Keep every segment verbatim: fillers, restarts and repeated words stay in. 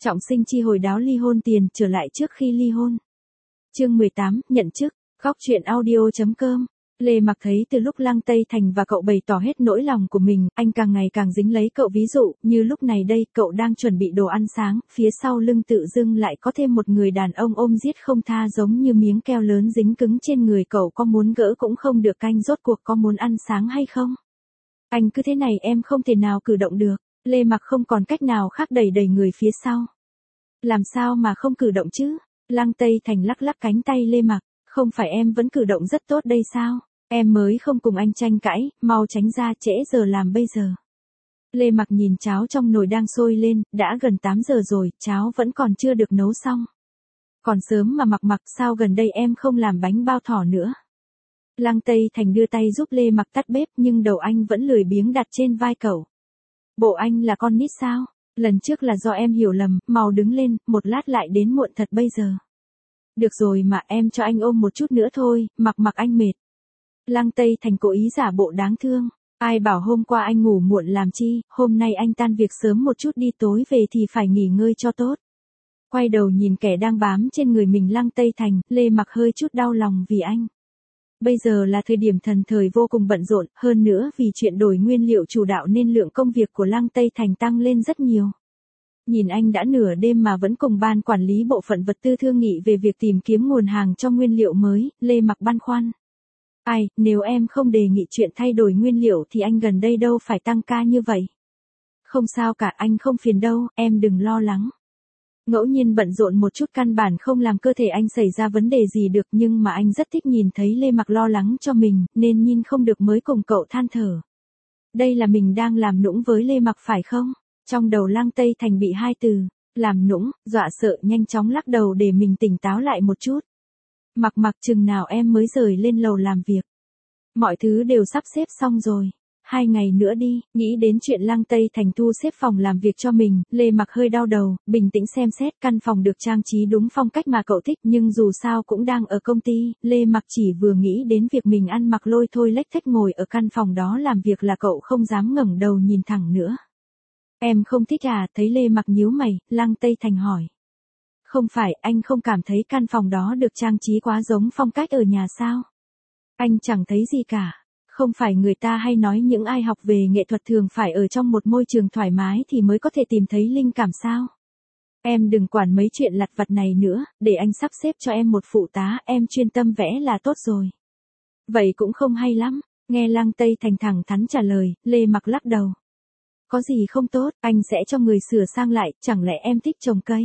Trọng sinh chi hồi đáo ly hôn tiền trở lại trước khi ly hôn. Chương mười tám, nhận chức, góc truyện audio chấm com. Lê Mặc thấy từ lúc Lăng Tây Thành và cậu bày tỏ hết nỗi lòng của mình, anh càng ngày càng dính lấy cậu. Ví dụ, như lúc này đây, cậu đang chuẩn bị đồ ăn sáng, phía sau lưng tự dưng lại có thêm một người đàn ông ôm giết không tha giống như miếng keo lớn dính cứng trên người cậu. Có muốn gỡ cũng không được, anh rốt cuộc có muốn ăn sáng hay không? Anh cứ thế này em không thể nào cử động được. Lê Mặc không còn cách nào khác đẩy đẩy người phía sau. Làm sao mà không cử động chứ? Lăng Tây Thành lắc lắc cánh tay Lê Mặc, không phải em vẫn cử động rất tốt đây sao? Em mới không cùng anh tranh cãi, mau tránh ra, trễ giờ làm bây giờ. Lê Mặc nhìn cháo trong nồi đang sôi lên, đã gần tám giờ rồi, cháo vẫn còn chưa được nấu xong. Còn sớm mà Mặc Mặc, sao gần đây em không làm bánh bao thỏ nữa? Lăng Tây Thành đưa tay giúp Lê Mặc tắt bếp nhưng đầu anh vẫn lười biếng đặt trên vai cậu. Bộ anh là con nít sao? Lần trước là do em hiểu lầm, mau đứng lên, một lát lại đến muộn thật bây giờ. Được rồi mà, em cho anh ôm một chút nữa thôi, Mặc Mặc anh mệt. Lăng Tây Thành cố ý giả bộ đáng thương. Ai bảo hôm qua anh ngủ muộn làm chi, hôm nay anh tan việc sớm một chút đi, tối về thì phải nghỉ ngơi cho tốt. Quay đầu nhìn kẻ đang bám trên người mình Lăng Tây Thành, Lê Mặc hơi chút đau lòng vì anh. Bây giờ là thời điểm thần thời vô cùng bận rộn, hơn nữa vì chuyện đổi nguyên liệu chủ đạo nên lượng công việc của Lăng Tây Thành tăng lên rất nhiều. Nhìn anh đã nửa đêm mà vẫn cùng ban quản lý bộ phận vật tư thương nghị về việc tìm kiếm nguồn hàng cho nguyên liệu mới, Lê Mặc băn khoăn. Ai, nếu em không đề nghị chuyện thay đổi nguyên liệu thì anh gần đây đâu phải tăng ca như vậy. Không sao cả, anh không phiền đâu, em đừng lo lắng. Ngẫu nhiên bận rộn một chút căn bản không làm cơ thể anh xảy ra vấn đề gì được, nhưng mà anh rất thích nhìn thấy Lê Mặc lo lắng cho mình, nên nhìn không được mới cùng cậu than thở. Đây là mình đang làm nũng với Lê Mặc phải không? Trong đầu Lăng Tây Thành bị hai từ, làm nũng, dọa sợ, nhanh chóng lắc đầu để mình tỉnh táo lại một chút. Mặc Mặc, chừng nào em mới rời lên lầu làm việc? Mọi thứ đều sắp xếp xong rồi. Hai ngày nữa đi. Nghĩ đến chuyện Lăng Tây Thành thu xếp phòng làm việc cho mình, Lê Mặc hơi đau đầu, bình tĩnh xem xét căn phòng được trang trí đúng phong cách mà cậu thích, nhưng dù sao cũng đang ở công ty, Lê Mặc chỉ vừa nghĩ đến việc mình ăn mặc lôi thôi lếch thếch ngồi ở căn phòng đó làm việc là cậu không dám ngẩng đầu nhìn thẳng nữa. Em không thích à? Thấy Lê Mặc nhíu mày, Lăng Tây Thành hỏi. Không phải, anh không cảm thấy căn phòng đó được trang trí quá giống phong cách ở nhà sao? Anh chẳng thấy gì cả. Không phải người ta hay nói những ai học về nghệ thuật thường phải ở trong một môi trường thoải mái thì mới có thể tìm thấy linh cảm sao? Em đừng quản mấy chuyện lặt vặt này nữa, để anh sắp xếp cho em một phụ tá, em chuyên tâm vẽ là tốt rồi. Vậy cũng không hay lắm, nghe Lăng Tây Thành thẳng thắn trả lời, Lê Mặc lắc đầu. Có gì không tốt, anh sẽ cho người sửa sang lại, chẳng lẽ em thích trồng cây?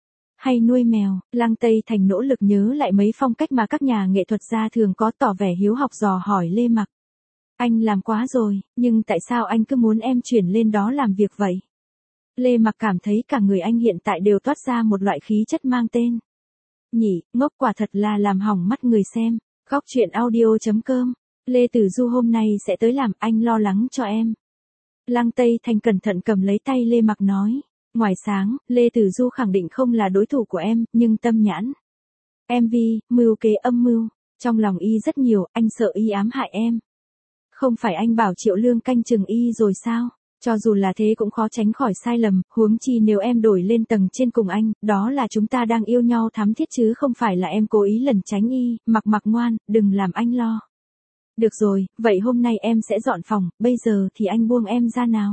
Hay nuôi mèo? Lăng Tây Thành nỗ lực nhớ lại mấy phong cách mà các nhà nghệ thuật gia thường có, tỏ vẻ hiếu học dò hỏi Lê Mặc. Anh làm quá rồi, nhưng tại sao anh cứ muốn em chuyển lên đó làm việc vậy? Lê Mặc cảm thấy cả người anh hiện tại đều toát ra một loại khí chất mang tên. Nhỉ, ngốc quả thật là làm hỏng mắt người xem. Góc truyện audio chấm com. Lê Tử Du hôm nay sẽ tới làm, anh lo lắng cho em. Lăng Tây Thành cẩn thận cầm lấy tay Lê Mặc nói. Ngoài sáng, Lê Tử Du khẳng định không là đối thủ của em, nhưng tâm nhãn. em vê, mưu kế âm mưu. Trong lòng y rất nhiều, anh sợ y ám hại em. Không phải anh bảo Triệu Lương canh chừng y rồi sao? Cho dù là thế cũng khó tránh khỏi sai lầm, huống chi nếu em đổi lên tầng trên cùng anh, đó là chúng ta đang yêu nhau thắm thiết chứ không phải là em cố ý lẩn tránh y. Mặc Mặc ngoan, đừng làm anh lo. Được rồi, vậy hôm nay em sẽ dọn phòng, bây giờ thì anh buông em ra nào.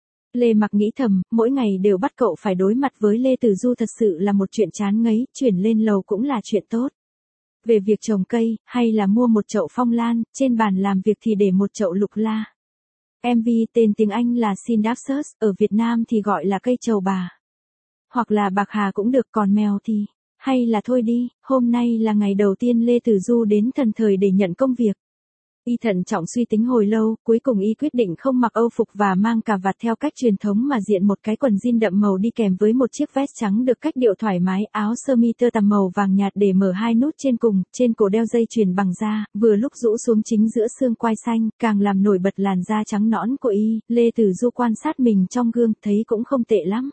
Lê Mặc nghĩ thầm, mỗi ngày đều bắt cậu phải đối mặt với Lê Tử Du thật sự là một chuyện chán ngấy, chuyển lên lầu cũng là chuyện tốt. Về việc trồng cây, hay là mua một chậu phong lan, trên bàn làm việc thì để một chậu lục la. em vê tên tiếng Anh là Syndapsus, ở Việt Nam thì gọi là cây trầu bà. Hoặc là bạc hà cũng được, còn mèo thì, hay là thôi đi, hôm nay là ngày đầu tiên Lê Tử Du đến thần thời để nhận công việc. Y thận trọng suy tính hồi lâu, cuối cùng y quyết định không mặc âu phục và mang cà vạt theo cách truyền thống mà diện một cái quần jean đậm màu đi kèm với một chiếc vest trắng được cách điệu thoải mái, áo sơ mi tơ tằm màu vàng nhạt để mở hai nút trên cùng, trên cổ đeo dây chuyền bằng da, vừa lúc rũ xuống chính giữa xương quai xanh, càng làm nổi bật làn da trắng nõn của y. Lê Tử Du quan sát mình trong gương, thấy cũng không tệ lắm.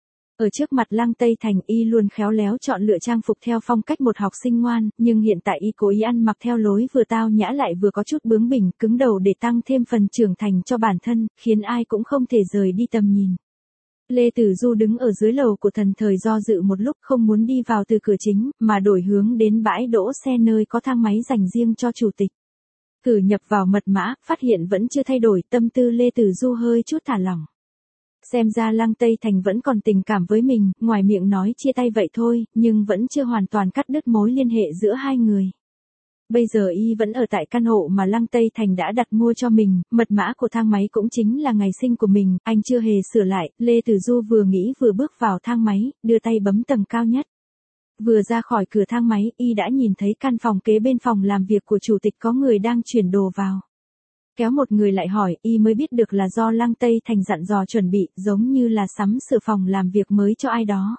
Ở trước mặt Lăng Tây Thành y luôn khéo léo chọn lựa trang phục theo phong cách một học sinh ngoan, nhưng hiện tại y cố ý ăn mặc theo lối vừa tao nhã lại vừa có chút bướng bỉnh, cứng đầu để tăng thêm phần trưởng thành cho bản thân, khiến ai cũng không thể rời đi tầm nhìn. Lê Tử Du đứng ở dưới lầu của Thần Thời do dự một lúc không muốn đi vào từ cửa chính, mà đổi hướng đến bãi đỗ xe nơi có thang máy dành riêng cho chủ tịch. Cử nhập vào mật mã, phát hiện vẫn chưa thay đổi, tâm tư Lê Tử Du hơi chút thả lỏng. Xem ra Lăng Tây Thành vẫn còn tình cảm với mình, ngoài miệng nói chia tay vậy thôi, nhưng vẫn chưa hoàn toàn cắt đứt mối liên hệ giữa hai người. Bây giờ y vẫn ở tại căn hộ mà Lăng Tây Thành đã đặt mua cho mình, mật mã của thang máy cũng chính là ngày sinh của mình, anh chưa hề sửa lại, Lê Tử Du vừa nghĩ vừa bước vào thang máy, đưa tay bấm tầng cao nhất. Vừa ra khỏi cửa thang máy, y đã nhìn thấy căn phòng kế bên phòng làm việc của chủ tịch có người đang chuyển đồ vào. Kéo một người lại hỏi, y mới biết được là do Lăng Tây Thành dặn dò chuẩn bị, giống như là sắm sửa phòng làm việc mới cho ai đó.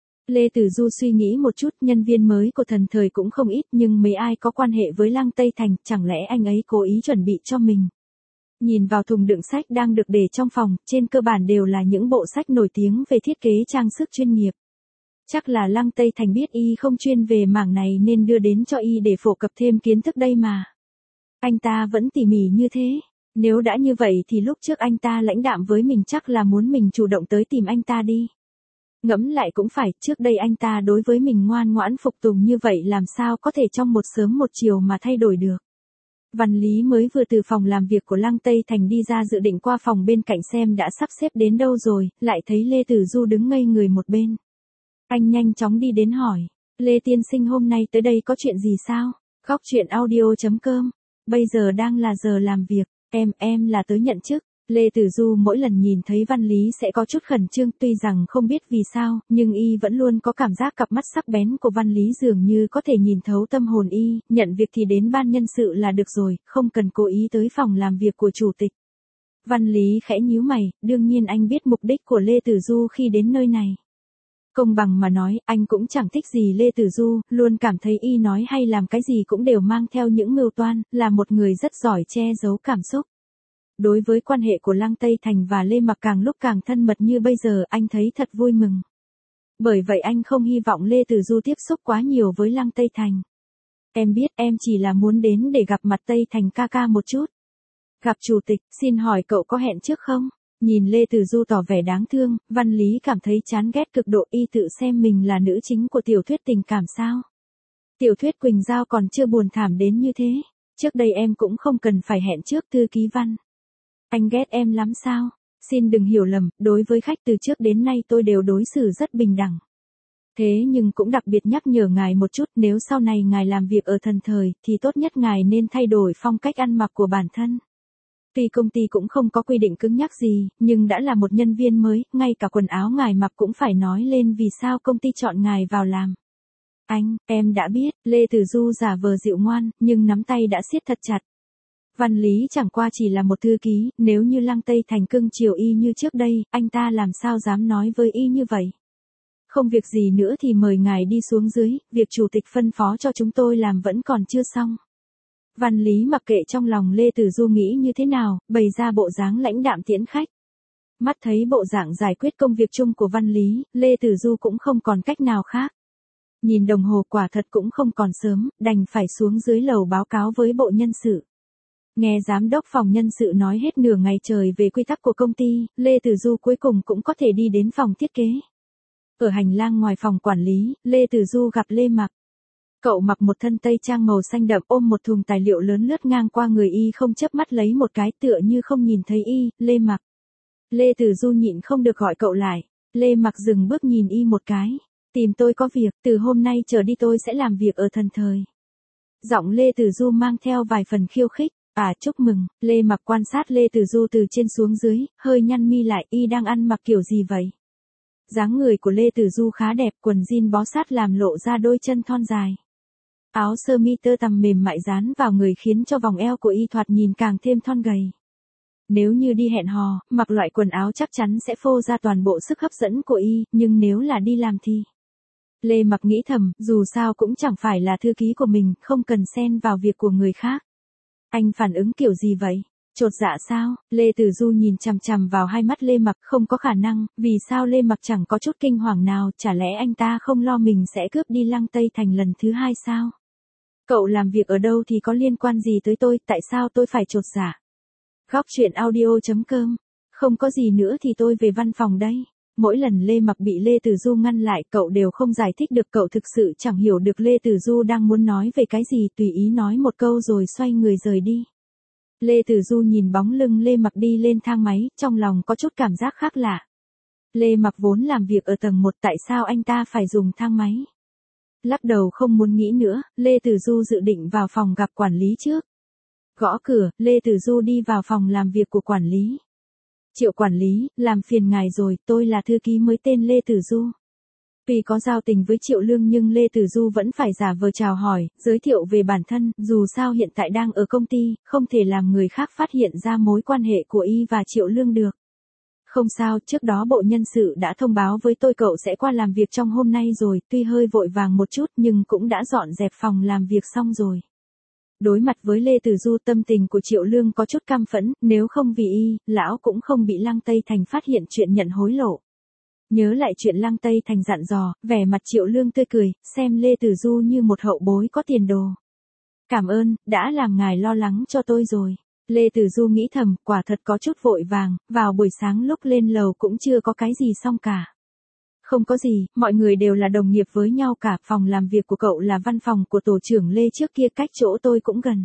Lê Tử Du suy nghĩ một chút, nhân viên mới của Thần Thời cũng không ít, nhưng mấy ai có quan hệ với Lăng Tây Thành, chẳng lẽ anh ấy cố ý chuẩn bị cho mình. Nhìn vào thùng đựng sách đang được để trong phòng, trên cơ bản đều là những bộ sách nổi tiếng về thiết kế trang sức chuyên nghiệp. Chắc là Lăng Tây Thành biết y không chuyên về mảng này nên đưa đến cho y để phổ cập thêm kiến thức đây mà. Anh ta vẫn tỉ mỉ như thế. Nếu đã như vậy thì lúc trước anh ta lãnh đạm với mình chắc là muốn mình chủ động tới tìm anh ta đi. Ngẫm lại cũng phải, trước đây anh ta đối với mình ngoan ngoãn phục tùng như vậy làm sao có thể trong một sớm một chiều mà thay đổi được. Văn Lý mới vừa từ phòng làm việc của Lăng Tây Thành đi ra dự định qua phòng bên cạnh xem đã sắp xếp đến đâu rồi, lại thấy Lê Tử Du đứng ngây người một bên. Anh nhanh chóng đi đến hỏi, Lê tiên sinh hôm nay tới đây có chuyện gì sao? Góc truyện audio chấm com, bây giờ đang là giờ làm việc, em, em là tới nhận chức. Lê Tử Du mỗi lần nhìn thấy Văn Lý sẽ có chút khẩn trương, tuy rằng không biết vì sao, nhưng y vẫn luôn có cảm giác cặp mắt sắc bén của Văn Lý dường như có thể nhìn thấu tâm hồn y, nhận việc thì đến ban nhân sự là được rồi, không cần cố ý tới phòng làm việc của chủ tịch. Văn Lý khẽ nhíu mày, đương nhiên anh biết mục đích của Lê Tử Du khi đến nơi này. Công bằng mà nói, anh cũng chẳng thích gì Lê Tử Du, luôn cảm thấy y nói hay làm cái gì cũng đều mang theo những mưu toan, là một người rất giỏi che giấu cảm xúc. Đối với quan hệ của Lăng Tây Thành và Lê Mặc càng lúc càng thân mật như bây giờ, anh thấy thật vui mừng. Bởi vậy anh không hy vọng Lê Tử Du tiếp xúc quá nhiều với Lăng Tây Thành. Em biết em chỉ là muốn đến để gặp mặt Tây Thành ca ca một chút. Gặp chủ tịch, xin hỏi cậu có hẹn trước không? Nhìn Lê Tử Du tỏ vẻ đáng thương, Văn Lý cảm thấy chán ghét cực độ, y tự xem mình là nữ chính của tiểu thuyết tình cảm sao. Tiểu thuyết Quỳnh Giao còn chưa buồn thảm đến như thế. Trước đây em cũng không cần phải hẹn trước thư ký Văn. Anh ghét em lắm sao? Xin đừng hiểu lầm, đối với khách từ trước đến nay tôi đều đối xử rất bình đẳng. Thế nhưng cũng đặc biệt nhắc nhở ngài một chút, nếu sau này ngài làm việc ở Thần Thời, thì tốt nhất ngài nên thay đổi phong cách ăn mặc của bản thân. Tuy công ty cũng không có quy định cứng nhắc gì, nhưng đã là một nhân viên mới, ngay cả quần áo ngài mặc cũng phải nói lên vì sao công ty chọn ngài vào làm. Anh, em đã biết, Lê Tử Du giả vờ dịu ngoan, nhưng nắm tay đã siết thật chặt. Văn Lý chẳng qua chỉ là một thư ký, nếu như Lăng Tây Thành cưng chiều y như trước đây, anh ta làm sao dám nói với y như vậy. Không việc gì nữa thì mời ngài đi xuống dưới, việc chủ tịch phân phó cho chúng tôi làm vẫn còn chưa xong. Văn Lý mặc kệ trong lòng Lê Tử Du nghĩ như thế nào, bày ra bộ dáng lãnh đạm tiễn khách. Mắt thấy bộ dạng giải quyết công việc chung của Văn Lý, Lê Tử Du cũng không còn cách nào khác. Nhìn đồng hồ quả thật cũng không còn sớm, đành phải xuống dưới lầu báo cáo với bộ nhân sự. Nghe giám đốc phòng nhân sự nói hết nửa ngày trời về quy tắc của công ty, Lê Tử Du cuối cùng cũng có thể đi đến phòng thiết kế. Ở hành lang ngoài phòng quản lý, Lê Tử Du gặp Lê Mặc. Cậu mặc một thân tây trang màu xanh đậm, ôm một thùng tài liệu lớn lướt ngang qua người y, không chớp mắt lấy một cái, tựa như không nhìn thấy y. Lê Mặc. Lê Tử Du nhịn không được gọi cậu lại. Lê Mặc dừng bước nhìn y một cái. Tìm tôi có việc, từ hôm nay trở đi tôi sẽ làm việc ở Thần Thời. Giọng Lê Tử Du mang theo vài phần khiêu khích. À, chúc mừng. Lê Mặc quan sát Lê Tử Du từ trên xuống dưới, hơi nhăn mi lại, y đang ăn mặc kiểu gì vậy? Dáng người của Lê Tử Du khá đẹp, quần jean bó sát làm lộ ra đôi chân thon dài. Áo sơ mi tơ tằm mềm mại dán vào người khiến cho vòng eo của y thoạt nhìn càng thêm thon gầy. Nếu như đi hẹn hò, mặc loại quần áo chắc chắn sẽ phô ra toàn bộ sức hấp dẫn của y, nhưng nếu là đi làm thì... Lê Mặc nghĩ thầm, dù sao cũng chẳng phải là thư ký của mình, không cần xen vào việc của người khác. Anh phản ứng kiểu gì vậy? Chột dạ sao? Lê Tử Du nhìn chằm chằm vào hai mắt Lê Mặc, không có khả năng, vì sao Lê Mặc chẳng có chút kinh hoàng nào, chả lẽ anh ta không lo mình sẽ cướp đi Lăng Tây Thành lần thứ hai sao? Cậu làm việc ở đâu thì có liên quan gì tới tôi, tại sao tôi phải chột dạ? Góc truyện audio chấm com, không có gì nữa thì tôi về văn phòng đây. Mỗi lần Lê Mặc bị Lê Tử Du ngăn lại, cậu đều không giải thích được, cậu thực sự chẳng hiểu được Lê Tử Du đang muốn nói về cái gì, tùy ý nói một câu rồi xoay người rời đi. Lê Tử Du nhìn bóng lưng Lê Mặc đi lên thang máy, trong lòng có chút cảm giác khác lạ. Lê Mặc vốn làm việc ở tầng một, tại sao anh ta phải dùng thang máy? Lắc đầu không muốn nghĩ nữa, Lê Tử Du dự định vào phòng gặp quản lý trước. Gõ cửa, Lê Tử Du đi vào phòng làm việc của quản lý. Triệu quản lý, làm phiền ngài rồi, tôi là thư ký mới tên Lê Tử Du. Tuy có giao tình với Triệu Lương nhưng Lê Tử Du vẫn phải giả vờ chào hỏi, giới thiệu về bản thân, dù sao hiện tại đang ở công ty, không thể làm người khác phát hiện ra mối quan hệ của y và Triệu Lương được. Không sao, trước đó bộ nhân sự đã thông báo với tôi cậu sẽ qua làm việc trong hôm nay rồi, tuy hơi vội vàng một chút nhưng cũng đã dọn dẹp phòng làm việc xong rồi. Đối mặt với Lê Tử Du, tâm tình của Triệu Lương có chút căm phẫn, nếu không vì y, lão cũng không bị Lăng Tây Thành phát hiện chuyện nhận hối lộ. Nhớ lại chuyện Lăng Tây Thành dặn dò, vẻ mặt Triệu Lương tươi cười, xem Lê Tử Du như một hậu bối có tiền đồ. Cảm ơn, đã làm ngài lo lắng cho tôi rồi. Lê Tử Du nghĩ thầm, quả thật có chút vội vàng, vào buổi sáng lúc lên lầu cũng chưa có cái gì xong cả. Không có gì, mọi người đều là đồng nghiệp với nhau cả, phòng làm việc của cậu là văn phòng của tổ trưởng Lê trước kia, cách chỗ tôi cũng gần.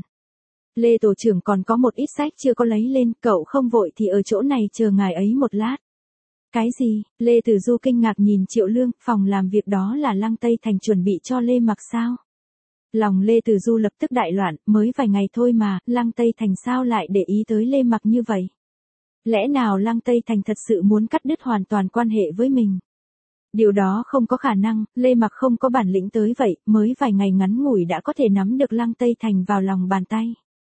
Lê tổ trưởng còn có một ít sách chưa có lấy lên, cậu không vội thì ở chỗ này chờ ngài ấy một lát. Cái gì? Lê Tử Du kinh ngạc nhìn Triệu Lương, phòng làm việc đó là Lăng Tây Thành chuẩn bị cho Lê Mặc sao? Lòng Lê Tử Du lập tức đại loạn, mới vài ngày thôi mà, Lăng Tây Thành sao lại để ý tới Lê Mặc như vậy? Lẽ nào Lăng Tây Thành thật sự muốn cắt đứt hoàn toàn quan hệ với mình? Điều đó không có khả năng, Lê Mặc không có bản lĩnh tới vậy, mới vài ngày ngắn ngủi đã có thể nắm được Lăng Tây Thành vào lòng bàn tay.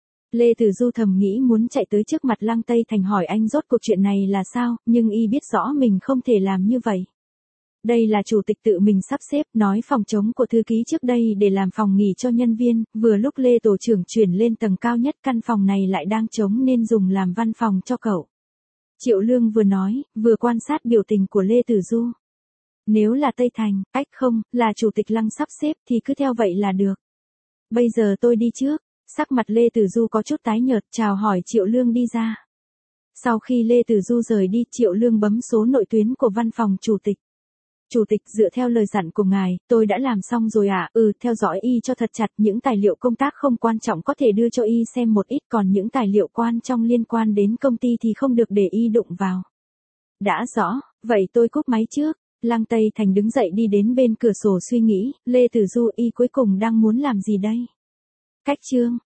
Lê Tử Du thầm nghĩ muốn chạy tới trước mặt Lăng Tây Thành hỏi anh rốt cuộc chuyện này là sao, nhưng y biết rõ mình không thể làm như vậy. Đây là chủ tịch tự mình sắp xếp, nói phòng trống của thư ký trước đây để làm phòng nghỉ cho nhân viên, vừa lúc Lê tổ trưởng chuyển lên tầng cao nhất, căn phòng này lại đang trống nên dùng làm văn phòng cho cậu. Triệu Lương vừa nói, vừa quan sát biểu tình của Lê Tử Du. Nếu là Tây Thành, ách không, là chủ tịch Lăng sắp xếp thì cứ theo vậy là được. Bây giờ tôi đi trước. Sắc mặt Lê Tử Du có chút tái nhợt, chào hỏi Triệu Lương đi ra. Sau khi Lê Tử Du rời đi, Triệu Lương bấm số nội tuyến của văn phòng chủ tịch. Chủ tịch, dựa theo lời dặn của ngài, tôi đã làm xong rồi ạ. À? Ừ, theo dõi y cho thật chặt, những tài liệu công tác không quan trọng có thể đưa cho y xem một ít, còn những tài liệu quan trọng liên quan đến công ty thì không được để y đụng vào. Đã rõ, vậy tôi cúp máy trước. Lăng Tây Thành đứng dậy đi đến bên cửa sổ suy nghĩ, Lê Tử Du y cuối cùng đang muốn làm gì đây? Cách chương